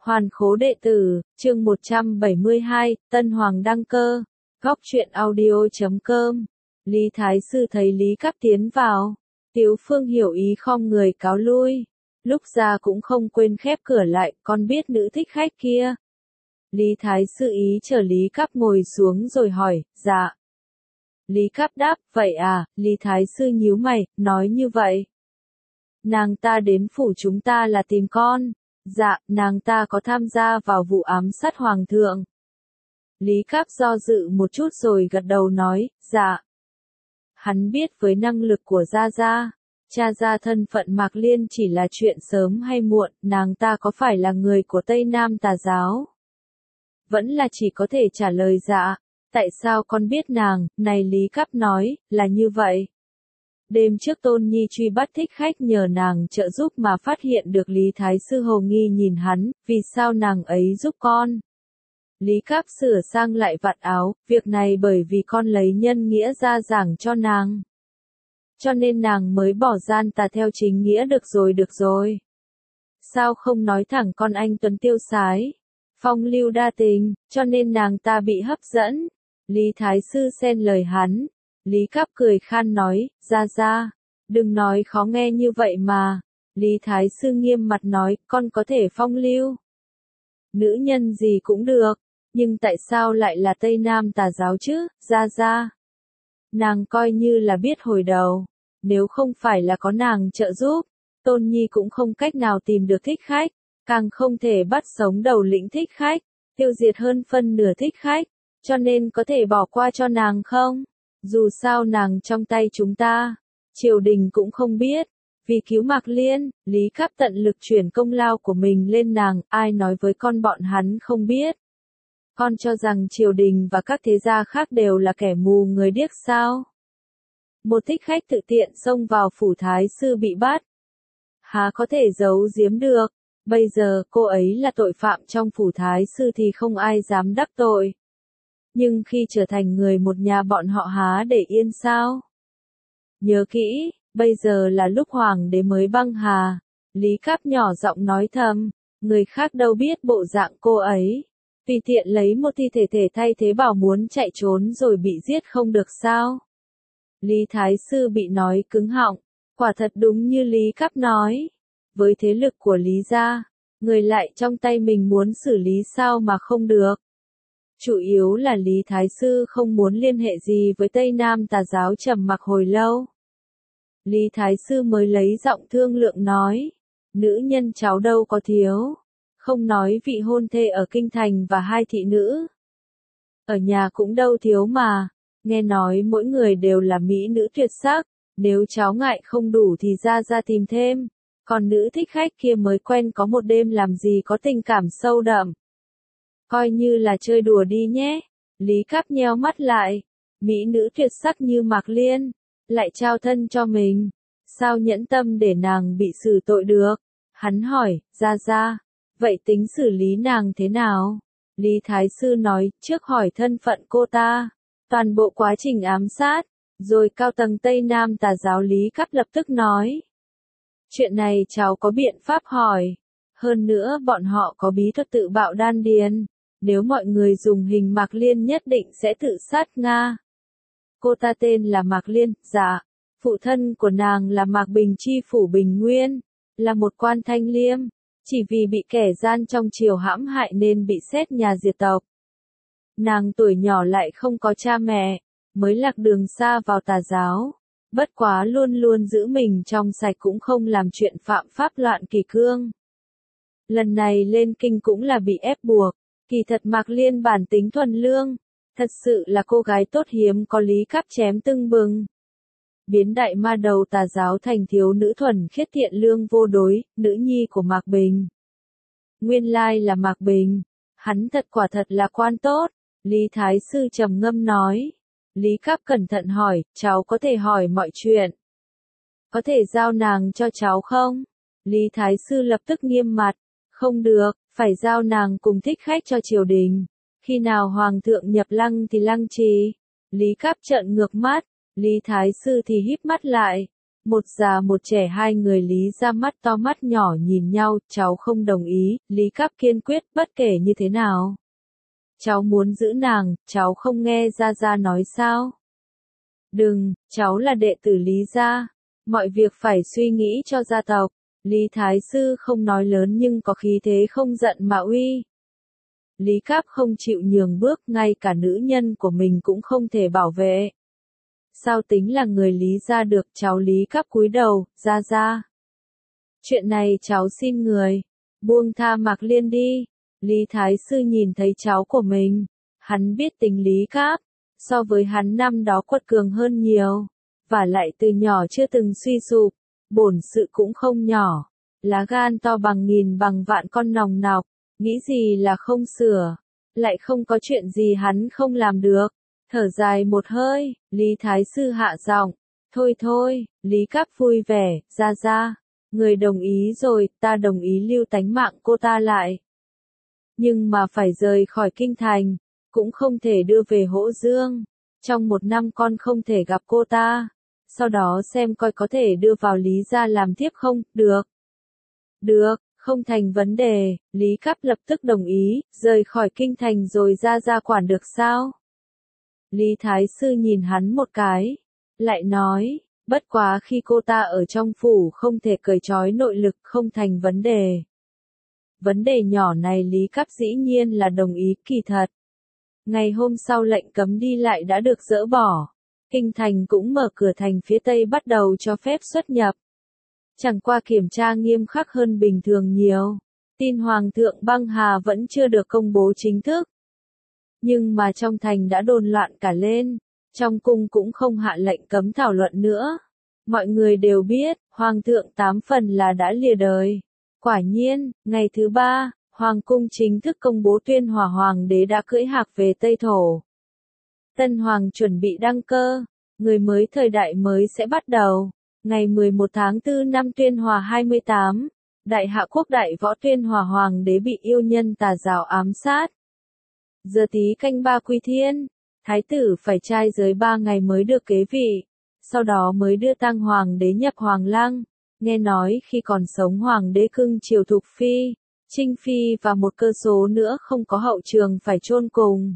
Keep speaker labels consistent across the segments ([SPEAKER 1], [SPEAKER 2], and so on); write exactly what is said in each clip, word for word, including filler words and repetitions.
[SPEAKER 1] Hoàn khố đệ tử, chương một trăm bảy mươi hai, Tân Hoàng đăng cơ. Góc truyện audio chấm com. Lý Thái Sư thấy Lý Cáp tiến vào. Tiếu Phương hiểu ý khom người cáo lui. Lúc ra cũng không quên khép cửa lại, con biết nữ thích khách kia. Lý Thái Sư ý chờ Lý Cáp ngồi xuống rồi hỏi, dạ. Lý Cáp đáp, vậy à, Lý Thái Sư nhíu mày, nói như vậy. Nàng ta đến phủ chúng ta là tìm con. Dạ, nàng ta có tham gia vào vụ ám sát hoàng thượng. Lý Cáp do dự một chút rồi gật đầu nói, dạ. Hắn biết với năng lực của Gia Gia, tra ra thân phận Mạc Liên chỉ là chuyện sớm hay muộn, nàng ta có phải là người của Tây Nam tà giáo? Vẫn là chỉ có thể trả lời dạ. Tại sao con biết nàng? Này Lý Cáp nói, là như vậy. Đêm trước Tôn Nhi truy bắt thích khách nhờ nàng trợ giúp mà phát hiện được Lý Thái Sư hồ nghi nhìn hắn, vì sao nàng ấy giúp con? Lý Cáp sửa sang lại vạt áo, việc này bởi vì con lấy nhân nghĩa ra giảng cho nàng. Cho nên nàng mới bỏ gian tà theo chính nghĩa được rồi được rồi. Sao không nói thẳng con anh Tuấn tiêu sái, phong lưu đa tình, cho nên nàng ta bị hấp dẫn. Lý Thái Sư xen lời hắn. Lý Cáp cười khan nói, Gia Gia, đừng nói khó nghe như vậy mà. Lý Thái Sư nghiêm mặt nói, con có thể phong lưu. Nữ nhân gì cũng được, nhưng tại sao lại là Tây Nam tà giáo chứ, Gia Gia? Nàng coi như là biết hồi đầu, nếu không phải là có nàng trợ giúp, Tôn Nhi cũng không cách nào tìm được thích khách, càng không thể bắt sống đầu lĩnh thích khách, tiêu diệt hơn phân nửa thích khách, cho nên có thể bỏ qua cho nàng không? Dù sao nàng trong tay chúng ta, triều đình cũng không biết. Vì cứu Mạc Liên, Lý Cáp tận lực chuyển công lao của mình lên nàng, ai nói với con bọn hắn không biết. Con cho rằng triều đình và các thế gia khác đều là kẻ mù người điếc sao? Một thích khách tự tiện xông vào phủ Thái Sư bị bắt. Há có thể giấu giếm được, bây giờ cô ấy là tội phạm trong phủ Thái Sư thì không ai dám đắc tội. Nhưng khi trở thành người một nhà bọn họ há để yên sao? Nhớ kỹ, bây giờ là lúc hoàng đế mới băng hà. Lý Cáp nhỏ giọng nói thầm, người khác đâu biết bộ dạng cô ấy. Tùy tiện lấy một thi thể thể thay thế bảo muốn chạy trốn rồi bị giết không được sao? Lý Thái Sư bị nói cứng họng, quả thật đúng như Lý Cáp nói. Với thế lực của Lý gia, người lại trong tay mình muốn xử lý sao mà không được. Chủ yếu là Lý Thái Sư không muốn liên hệ gì với Tây Nam tà giáo trầm mặc hồi lâu. Lý Thái Sư mới lấy giọng thương lượng nói, nữ nhân cháu đâu có thiếu, không nói vị hôn thê ở kinh thành và hai thị nữ. Ở nhà cũng đâu thiếu mà, nghe nói mỗi người đều là mỹ nữ tuyệt sắc, nếu cháu ngại không đủ thì ra ra tìm thêm, còn nữ thích khách kia mới quen có một đêm làm gì có tình cảm sâu đậm. Coi như là chơi đùa đi nhé. Lý Cáp nheo mắt lại. Mỹ nữ tuyệt sắc như Mạc Liên, lại trao thân cho mình. Sao nhẫn tâm để nàng bị xử tội được? Hắn hỏi, Gia Gia, vậy tính xử lý nàng thế nào? Lý Thái Sư nói, trước hỏi thân phận cô ta, toàn bộ quá trình ám sát, rồi cao tầng Tây Nam tà giáo. Lý Cáp lập tức nói, chuyện này cháu có biện pháp hỏi. Hơn nữa bọn họ có bí thuật tự bạo đan điền. Nếu mọi người dùng hình Mạc Liên nhất định sẽ tự sát Nga. Cô ta tên là Mạc Liên, dạ. Phụ thân của nàng là Mạc Bình Chi phủ Bình Nguyên, là một quan thanh liêm. Chỉ vì bị kẻ gian trong triều hãm hại nên bị xét nhà diệt tộc. Nàng tuổi nhỏ lại không có cha mẹ, mới lạc đường xa vào tà giáo. Bất quá luôn luôn giữ mình trong sạch cũng không làm chuyện phạm pháp loạn kỷ cương. Lần này lên kinh cũng là bị ép buộc. Kỳ thật Mạc Liên bản tính thuần lương, thật sự là cô gái tốt hiếm có. Lý Cáp chém tưng bừng. Biến đại ma đầu tà giáo thành thiếu nữ thuần khiết thiện lương vô đối, nữ nhi của Mạc Bình. Nguyên lai là Mạc Bình, hắn thật quả thật là quan tốt, Lý Thái Sư trầm ngâm nói. Lý Cáp cẩn thận hỏi, cháu có thể hỏi mọi chuyện. Có thể giao nàng cho cháu không? Lý Thái Sư lập tức nghiêm mặt, không được. Phải giao nàng cùng thích khách cho triều đình. Khi nào hoàng thượng nhập lăng thì lăng trì. Lý Cáp trợn ngược mắt. Lý Thái Sư thì híp mắt lại. Một già một trẻ hai người Lý ra mắt to mắt nhỏ nhìn nhau, cháu không đồng ý, Lý Cáp kiên quyết, bất kể như thế nào. Cháu muốn giữ nàng, cháu không nghe Gia Gia nói sao? Đừng, cháu là đệ tử Lý gia, mọi việc phải suy nghĩ cho gia tộc. Lý Thái Sư không nói lớn nhưng có khí thế không giận mà uy. Lý Cáp không chịu nhường bước, ngay cả nữ nhân của mình cũng không thể bảo vệ. Sao tính là người Lý gia được, cháu Lý Cáp cúi đầu, Gia Gia. Chuyện này cháu xin người, buông tha Mạc Liên đi. Lý Thái Sư nhìn thấy cháu của mình, hắn biết tính Lý Cáp, so với hắn năm đó quật cường hơn nhiều, và lại từ nhỏ chưa từng suy sụp, bổn sự cũng không nhỏ, lá gan to bằng nghìn bằng vạn con nòng nọc, nghĩ gì là không sửa, lại không có chuyện gì hắn không làm được. Thở dài một hơi, Lý Thái Sư hạ giọng, thôi thôi, Lý Cáp vui vẻ, Gia Gia, người đồng ý rồi, ta đồng ý lưu tánh mạng cô ta lại. Nhưng mà phải rời khỏi kinh thành, cũng không thể đưa về Hỗ Dương. Trong một năm con không thể gặp cô ta. Sau đó xem coi có thể đưa vào Lý gia làm tiếp không, được. Được, không thành vấn đề, Lý Cáp lập tức đồng ý, rời khỏi kinh thành rồi Gia Gia quản được sao? Lý Thái Sư nhìn hắn một cái, lại nói, bất quá khi cô ta ở trong phủ không thể cởi trói nội lực không thành vấn đề. Vấn đề nhỏ này Lý Cáp dĩ nhiên là đồng ý, kỳ thật. Ngày hôm sau lệnh cấm đi lại đã được dỡ bỏ. Kinh thành cũng mở cửa thành phía Tây bắt đầu cho phép xuất nhập. Chẳng qua kiểm tra nghiêm khắc hơn bình thường nhiều. Tin Hoàng thượng băng hà vẫn chưa được công bố chính thức. Nhưng mà trong thành đã đồn loạn cả lên. Trong cung cũng không hạ lệnh cấm thảo luận nữa. Mọi người đều biết, Hoàng thượng tám phần là đã lìa đời. Quả nhiên, ngày thứ ba, Hoàng cung chính thức công bố tuyên hòa hoàng đế đã cưỡi hạc về Tây Thổ. Tân hoàng chuẩn bị đăng cơ, người mới thời đại mới sẽ bắt đầu. Ngày mười một tháng tư năm tuyên hòa hai mươi tám, đại hạ quốc đại võ tuyên hòa hoàng đế bị yêu nhân tà giáo ám sát. Giờ tí canh ba quy thiên, thái tử phải trai giới ba ngày mới được kế vị, sau đó mới đưa tang hoàng đế nhập hoàng lăng. Nghe nói khi còn sống hoàng đế cưng chiều Thục Phi, Trinh Phi và một cơ số nữa không có hậu trường phải chôn cùng.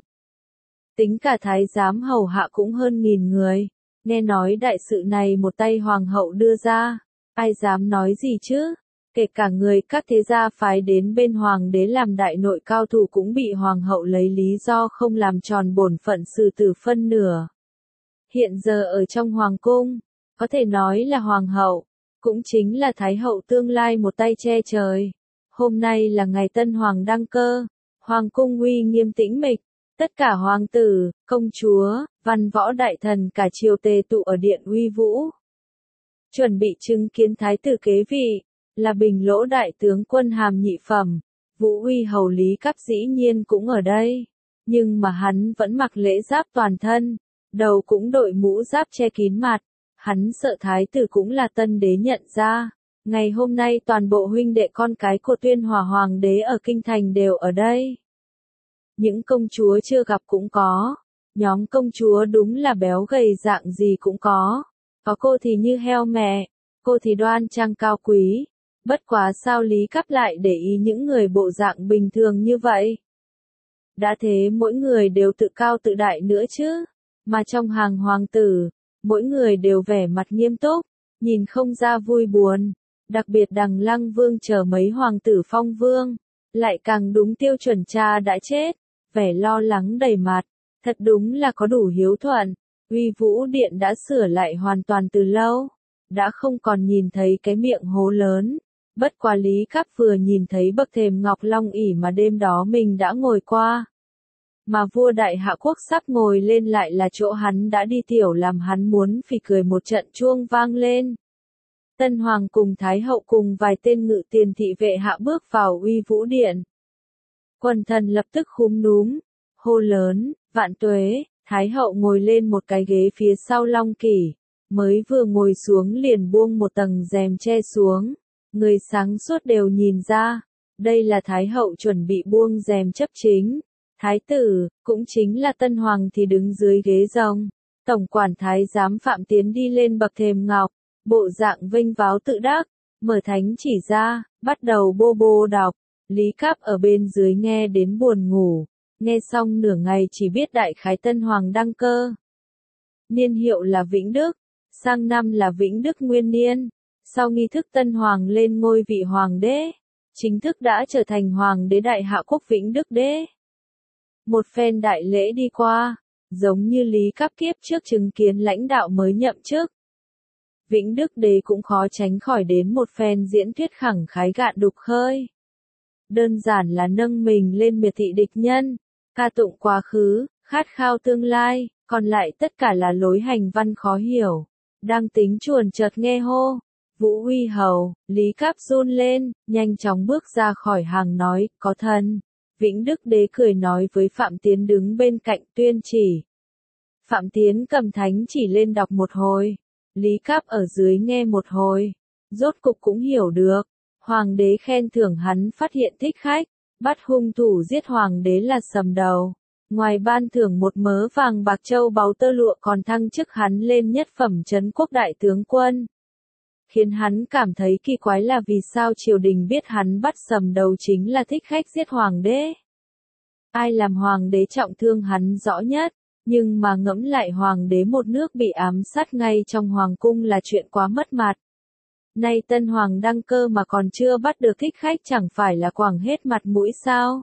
[SPEAKER 1] Tính cả thái giám hầu hạ cũng hơn nghìn người. Nghe nói đại sự này một tay hoàng hậu đưa ra, ai dám nói gì chứ? Kể cả người các thế gia phái đến bên hoàng đế làm đại nội cao thủ cũng bị hoàng hậu lấy lý do không làm tròn bổn phận xử tử phân nửa. Hiện giờ ở trong hoàng cung, có thể nói là hoàng hậu, cũng chính là thái hậu tương lai một tay che trời. Hôm nay là ngày tân hoàng đăng cơ, hoàng cung uy nghiêm tĩnh mịch, tất cả hoàng tử, công chúa, văn võ đại thần cả triều tề tụ ở điện uy vũ. Chuẩn bị chứng kiến thái tử kế vị, là Bình Lỗ đại tướng quân hàm nhị phẩm, Vũ Uy hầu Lý Cáp dĩ nhiên cũng ở đây, nhưng mà hắn vẫn mặc lễ giáp toàn thân, đầu cũng đội mũ giáp che kín mặt, hắn sợ thái tử cũng là tân đế nhận ra. Ngày hôm nay toàn bộ huynh đệ con cái của tuyên hòa hoàng đế ở kinh thành đều ở đây. Những công chúa chưa gặp cũng có, nhóm công chúa đúng là béo gầy dạng gì cũng có, có cô thì như heo mẹ, cô thì đoan trang cao quý, bất quá sao Lý Cáp lại để ý những người bộ dạng bình thường như vậy. Đã thế mỗi người đều tự cao tự đại nữa chứ, mà trong hàng hoàng tử, mỗi người đều vẻ mặt nghiêm túc, nhìn không ra vui buồn. Đặc biệt Đằng Lăng Vương chờ mấy hoàng tử phong vương, lại càng đúng tiêu chuẩn cha đã chết, vẻ lo lắng đầy mặt, thật đúng là có đủ hiếu thuận. Uy Vũ Điện đã sửa lại hoàn toàn từ lâu, đã không còn nhìn thấy cái miệng hố lớn. Bất quá Lý Cáp vừa nhìn thấy bậc thềm ngọc long ỷ mà đêm đó mình đã ngồi qua. Mà vua đại hạ quốc sắp ngồi lên lại là chỗ hắn đã đi tiểu làm hắn muốn phì cười một trận chuông vang lên. Tân Hoàng cùng Thái Hậu cùng vài tên ngự tiền thị vệ hạ bước vào Uy Vũ Điện. Quần thần lập tức khúm núm, hô lớn, vạn tuế, Thái Hậu ngồi lên một cái ghế phía sau long kỷ, mới vừa ngồi xuống liền buông một tầng rèm che xuống, người sáng suốt đều nhìn ra, đây là Thái Hậu chuẩn bị buông rèm chấp chính. Thái tử, cũng chính là Tân Hoàng thì đứng dưới ghế rồng, tổng quản thái giám Phạm Tiến đi lên bậc thềm ngọc. bộ dạng vênh váo tự đắc, mở thánh chỉ ra, bắt đầu bô bô đọc. Lý Cáp ở bên dưới nghe đến buồn ngủ, nghe xong nửa ngày chỉ biết đại khái Tân Hoàng đăng cơ. Niên hiệu là Vĩnh Đức, sang năm là Vĩnh Đức Nguyên Niên, sau nghi thức Tân Hoàng lên ngôi vị Hoàng đế, chính thức đã trở thành Hoàng đế Đại Hạ Quốc Vĩnh Đức Đế. Một phen đại lễ đi qua, giống như Lý Cáp kiếp trước chứng kiến lãnh đạo mới nhậm chức. Vĩnh Đức Đế cũng khó tránh khỏi đến một phen diễn thuyết khẳng khái gạn đục khơi. Đơn giản là nâng mình lên miệt thị địch nhân, ca tụng quá khứ, khát khao tương lai, còn lại tất cả là lối hành văn khó hiểu. Đang tính chuồn chợt nghe hô, Vũ Uy Hầu, Lý Cáp run lên, nhanh chóng bước ra khỏi hàng nói, có thần. Vĩnh Đức Đế cười nói với Phạm Tiến đứng bên cạnh tuyên chỉ. Phạm Tiến cầm thánh chỉ lên đọc một hồi, Lý Cáp ở dưới nghe một hồi, rốt cục cũng hiểu được. Hoàng đế khen thưởng hắn phát hiện thích khách, bắt hung thủ giết hoàng đế là sầm đầu. Ngoài ban thưởng một mớ vàng bạc châu báu tơ lụa còn thăng chức hắn lên nhất phẩm trấn quốc đại tướng quân. Khiến hắn cảm thấy kỳ quái là vì sao triều đình biết hắn bắt sầm đầu chính là thích khách giết hoàng đế. Ai làm hoàng đế trọng thương hắn rõ nhất, nhưng mà ngẫm lại hoàng đế một nước bị ám sát ngay trong hoàng cung là chuyện quá mất mặt. Nay tân hoàng đăng cơ mà còn chưa bắt được thích khách chẳng phải là quẳng hết mặt mũi sao?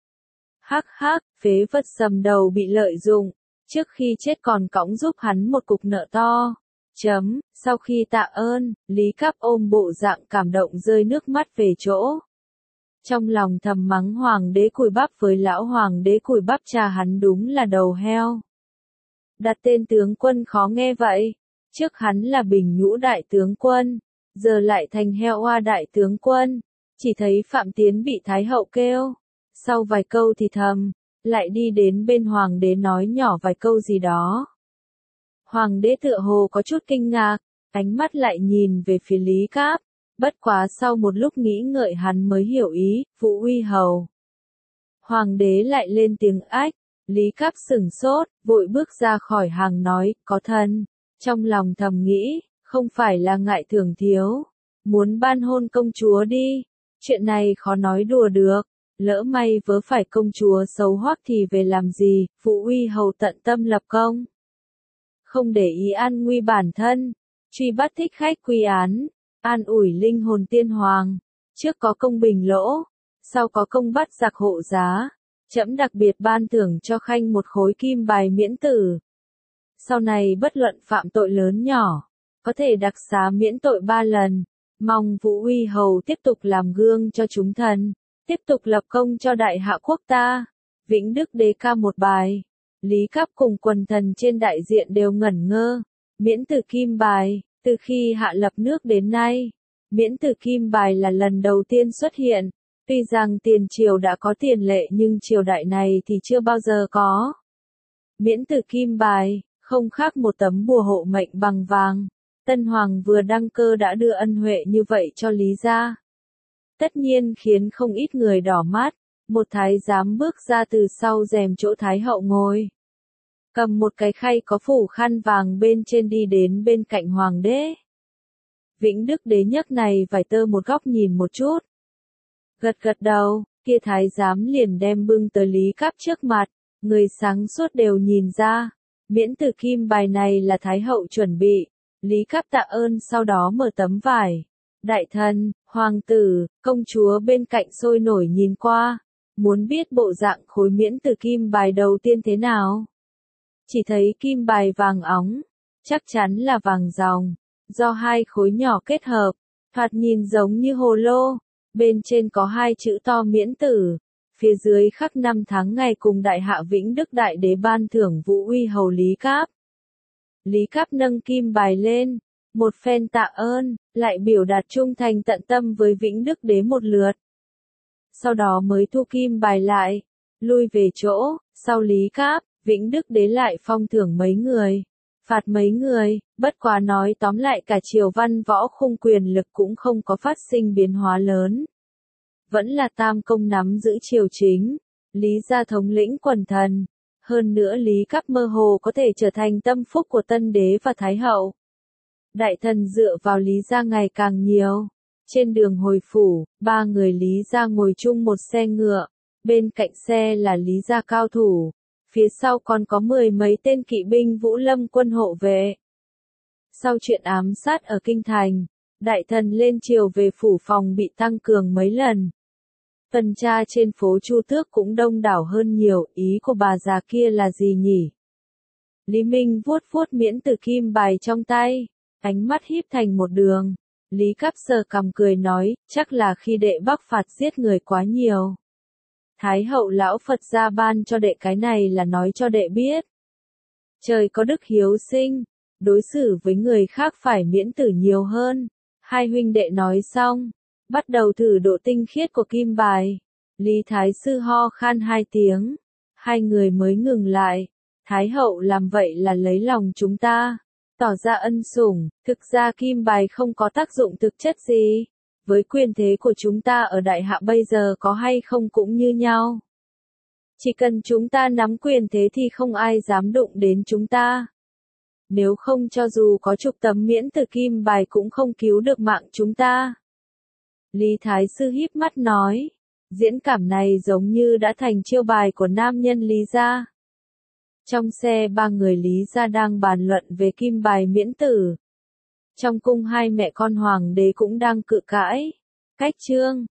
[SPEAKER 1] Hắc hắc, phế vật sầm đầu bị lợi dụng, trước khi chết còn cõng giúp hắn một cục nợ to. Chấm, sau khi tạ ơn, Lý Cáp ôm bộ dạng cảm động rơi nước mắt về chỗ. Trong lòng thầm mắng hoàng đế cùi bắp với lão hoàng đế cùi bắp cha hắn đúng là đầu heo. Đặt tên tướng quân khó nghe vậy, trước hắn là Bình Nhũ đại tướng quân, giờ lại thành heo oa đại tướng quân, chỉ thấy Phạm Tiến bị Thái hậu kêu, sau vài câu thì thầm, lại đi đến bên hoàng đế nói nhỏ vài câu gì đó. Hoàng đế tựa hồ có chút kinh ngạc, ánh mắt lại nhìn về phía Lý Cáp, bất quá sau một lúc nghĩ ngợi hắn mới hiểu ý, Vũ Uy Hầu. Hoàng đế lại lên tiếng ách, Lý Cáp sửng sốt, vội bước ra khỏi hàng nói, có thần, trong lòng thầm nghĩ, không phải là ngại thưởng thiếu, muốn ban hôn công chúa đi, chuyện này khó nói đùa được, lỡ may vớ phải công chúa xấu hoắc thì về làm gì, Vũ Uy Hầu tận tâm lập công. Không để ý an nguy bản thân, truy bắt thích khách quy án, an ủi linh hồn tiên hoàng, trước có công bình lỗ, sau có công bắt giặc hộ giá, trẫm đặc biệt ban thưởng cho khanh một khối kim bài miễn tử. Sau này bất luận phạm tội lớn nhỏ, có thể đặc xá miễn tội ba lần, mong Vũ Uy Hầu tiếp tục làm gương cho chúng thần, tiếp tục lập công cho đại hạ quốc ta. Vĩnh Đức Đế ca một bài. Lý Cáp cùng quần thần trên đại diện đều ngẩn ngơ, miễn tử kim bài, từ khi hạ lập nước đến nay, miễn tử kim bài là lần đầu tiên xuất hiện, tuy rằng tiền triều đã có tiền lệ nhưng triều đại này thì chưa bao giờ có. Miễn tử kim bài, không khác một tấm bùa hộ mệnh bằng vàng, Tân Hoàng vừa đăng cơ đã đưa ân huệ như vậy cho Lý gia. Tất nhiên khiến không ít người đỏ mắt. Một thái giám bước ra từ sau rèm chỗ Thái hậu ngồi. Cầm một cái khay có phủ khăn vàng bên trên đi đến bên cạnh hoàng đế. Vĩnh Đức Đế nhấc này vài tơ một góc nhìn một chút. Gật gật đầu, kia thái giám liền đem bưng tới Lý Cáp trước mặt, người sáng suốt đều nhìn ra. Miễn tử kim bài này là Thái hậu chuẩn bị. Lý Cáp tạ ơn sau đó mở tấm vải. Đại thần, hoàng tử, công chúa bên cạnh sôi nổi nhìn qua. Muốn biết bộ dạng khối miễn tử kim bài đầu tiên thế nào? Chỉ thấy kim bài vàng óng, chắc chắn là vàng ròng, do hai khối nhỏ kết hợp, thoạt nhìn giống như hồ lô, bên trên có hai chữ to miễn tử, phía dưới khắc năm tháng ngày cùng đại hạ Vĩnh Đức Đại Đế ban thưởng Vũ Uy Hầu Lý Cáp. Lý Cáp nâng kim bài lên, một phen tạ ơn, lại biểu đạt trung thành tận tâm với Vĩnh Đức Đế một lượt. Sau đó mới thu kim bài lại, lui về chỗ, sau Lý Cáp, Vĩnh Đức Đế lại phong thưởng mấy người, phạt mấy người, bất quá nói tóm lại cả triều văn võ khung quyền lực cũng không có phát sinh biến hóa lớn. Vẫn là tam công nắm giữ triều chính, Lý gia thống lĩnh quần thần, hơn nữa Lý Cáp mơ hồ có thể trở thành tâm phúc của tân đế và thái hậu. Đại thần dựa vào Lý gia ngày càng nhiều. Trên đường hồi phủ, ba người Lý gia ngồi chung một xe ngựa. Bên cạnh xe là Lý gia cao thủ. Phía sau còn có mười mấy tên kỵ binh Vũ Lâm quân hộ vệ. Sau chuyện ám sát ở Kinh Thành, đại thần lên triều về phủ phòng bị tăng cường mấy lần. Tuần tra trên phố Chu Tước cũng đông đảo hơn nhiều, ý của bà già kia là gì nhỉ? Lý Minh vuốt vuốt miễn tử kim bài trong tay, ánh mắt híp thành một đường. Lý Cáp sờ cằm cười nói, chắc là khi đệ Bắc phạt giết người quá nhiều. Thái hậu lão Phật gia ban cho đệ cái này là nói cho đệ biết. Trời có đức hiếu sinh, đối xử với người khác phải miễn tử nhiều hơn. Hai huynh đệ nói xong, bắt đầu thử độ tinh khiết của kim bài. Lý Thái sư ho khan hai tiếng, hai người mới ngừng lại. Thái hậu làm vậy là lấy lòng chúng ta, tỏ ra ân sủng, thực ra kim bài không có tác dụng thực chất gì. Với quyền thế của chúng ta ở đại hạ bây giờ có hay không cũng như nhau. Chỉ cần chúng ta nắm quyền thế thì không ai dám đụng đến chúng ta. Nếu không cho dù có chục tấm miễn tử kim bài cũng không cứu được mạng chúng ta. Lý Thái sư híp mắt nói, diễn cảm này giống như đã thành chiêu bài của nam nhân Lý gia. Trong xe ba người Lý gia đang bàn luận về kim bài miễn tử. Trong cung hai mẹ con hoàng đế cũng đang cự cãi. Cách chương